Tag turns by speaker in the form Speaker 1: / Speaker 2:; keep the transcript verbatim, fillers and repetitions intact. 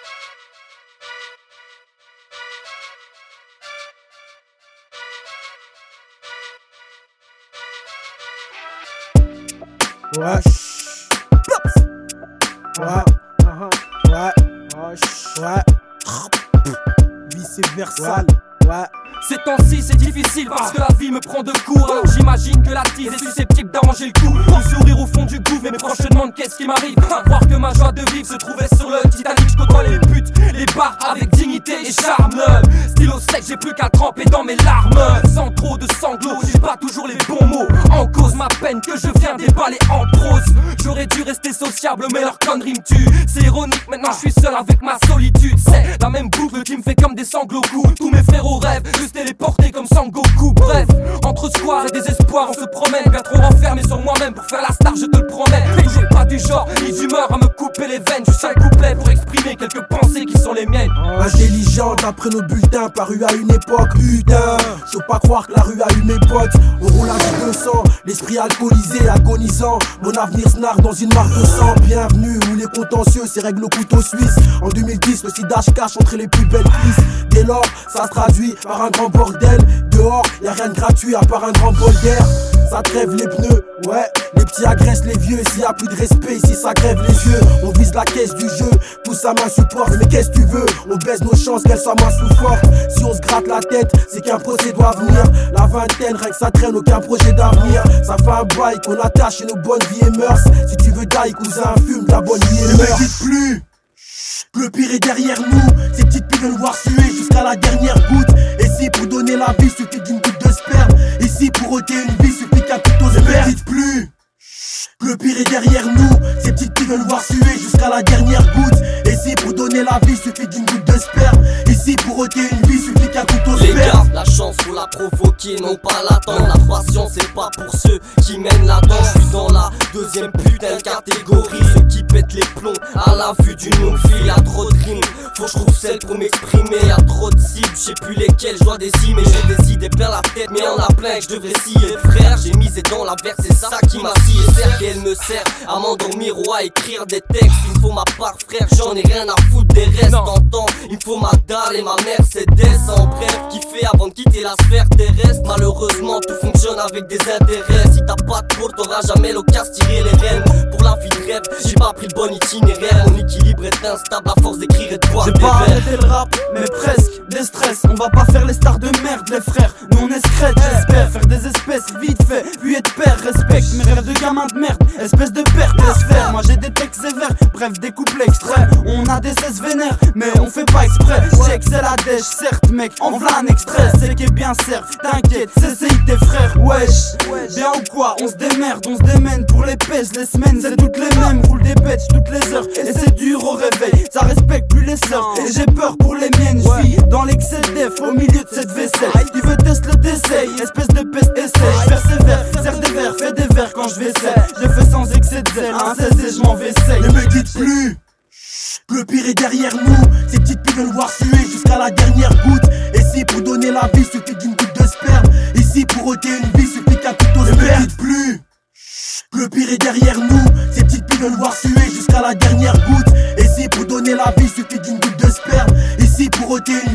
Speaker 1: Ouais. Ouais. Ouais. Ouais. Vice versa. Ouais.
Speaker 2: Ces temps-ci c'est difficile parce que la vie me prend de court. Alors j'imagine que la tise est susceptible d'arranger le coup. Le sourire au fond du gouffre, mais mes proches se demandent qu'est-ce qui m'arrive. Voir que ma joie de vivre se trouvait sur le Titanic. Je côtoie les putes, les bars avec dignité et charme. Stylo sec, j'ai plus qu'à tremper dans mes larmes. Sans trop de sanglots, j'ai pas toujours les bons mots. En cause ma peine que je viens déballer en prose. J'aurais dû rester sociable mais leur connerie me tue. C'est ironique, maintenant je suis seul avec ma solitude. C'est la même boucle qui me fait comme des sanglots coups. Tous mes frérots rêvent de se téléporter comme Sangoku. Bref, entre square et désespoir on se promène. Bien trop renfermé sur moi-même pour faire la star, je te le promets. Toujours pas du genre ni d'humeur à me couper les veines. Juste un couplet pour exprimer quelques pensées qui sont les miennes.
Speaker 1: Intelligent d'après nos bulletins, paru à une époque, putain. Je peux pas croire que la rue a eu mes potes. Au roulage de sang, l'esprit alcoolisé, agonisant. Mon avenir se narre dans une marque de sang. Bienvenue où les contentieux se règlent au couteau suisse. En deux mille dix, le sida se cache entre les plus belles pistes. Dès lors, ça se traduit par un grand bordel. Dehors, y'a rien de gratuit à part un grand bol d'air. Ça crève les pneus, ouais. Les petits agressent les vieux. S'il y a plus de respect ici, ça crève les yeux. On vise la caisse du jeu, tout ça m'insupporte. Mais qu'est-ce que tu veux? On baisse nos chances qu'elle soit moins sous forte. Si on se gratte la tête, c'est qu'un procès doit venir. La vingtaine, rien que ça traîne, aucun projet d'avenir. Ça fait un bail qu'on attache et nos bonnes vies et mœurs. Si tu veux d'ail, cousin, fume de la bonne vie et
Speaker 3: ne me dites plus que le pire est derrière nous. Ces petites filles veulent voir suer jusqu'à la dernière goutte. Et si pour donner la vie suffit d'une goutte de sperme, ici pour ôter une vie suffit qu'un couteau se perd. Ne me dites plus que le pire est derrière nous. Ces petites filles veulent voir suer jusqu'à la dernière goutte. Et si pour donner la vie suffit d'une goutte de sperme, ici pour ôter une vie suffit qu'un couteau se
Speaker 4: perd. Les gars, la chance faut la provoquer, non pas l'attendre. La patience c'est pas pour ceux qui mènent la danse. Je suis dans la deuxième putain de catégorie. Ceux qui pètent les plombs à la vue d'une longue fille. Y'a trop de rimes, faut que je trouve celle pour m'exprimer. Y'a trop de cibles, je sais plus lesquelles je dois décimer. J'ai des idées plein la tête, mais y'en a plein que je devrais scier. Frère, j'ai misé dans la verse, c'est ça qui m'a scié. Certes qu'elle me sert à m'endormir ou à écrire des textes. Il me faut ma part, frère, j'en ai rien à foutre des restes. T'entends, il me faut ma dalle et ma Mercedes. En bref, kiffer avant de quitter la sphère terrestre. Malheureusement, tout fonctionne avec des intérêts. Si t'as pas de peau, t'auras jamais l'occasion de tirer les rênes. Pour la vie de rêve, j'ai pas pris le bon itinéraire. Mon équilibre est instable à force d'écrire et de boire des verres.
Speaker 5: J'ai pas arrêté le rap, mais presque, des stress. On va pas faire les stars de merde, les frères. Nous on est secrètes, j'espère faire des espèces vite fait, puis être père. Respecte mes rêves de gamin de merde, espèce de père, laisse faire. Moi j'ai des textes sévères, bref des couplets extraits. On a des cesse vénères, mais on fait pas exprès. Check c'est la dèche, certes mec, en v'là un extrait. C'est qui est bien serve, t'inquiète, c'est C I tes frères. Wesh, bien ou quoi, on se démerde, on se démène. Pour les pèses, les semaines, c'est toutes les mêmes. Roule des bêtes toutes les heures, et c'est dur au réveil. Ça respecte plus les sœurs, et j'ai peur pour les miennes. J'vis dans l'excès d'F au milieu de cette vaisselle. Tu veux tester le décès, espèce de peste essaye. Persévère, serre des verres, fais des verres quand je vais seul. Je fais sans excès de zèle, un cesse et je m'en vais seul.
Speaker 3: Ne me dites plus que le pire est derrière nous. Ces petites filles veulent voir suer jusqu'à la dernière goutte. Et si pour donner la vie suffit d'une goutte de sperme, ici pour ôter une vie suffit qu'un couteau se perd. Ne me dites plus que le pire est derrière nous. Ces petites filles veulent voir suer jusqu'à la dernière goutte. Et si pour donner la vie suffit d'une goutte de sperme, ici pour ôter une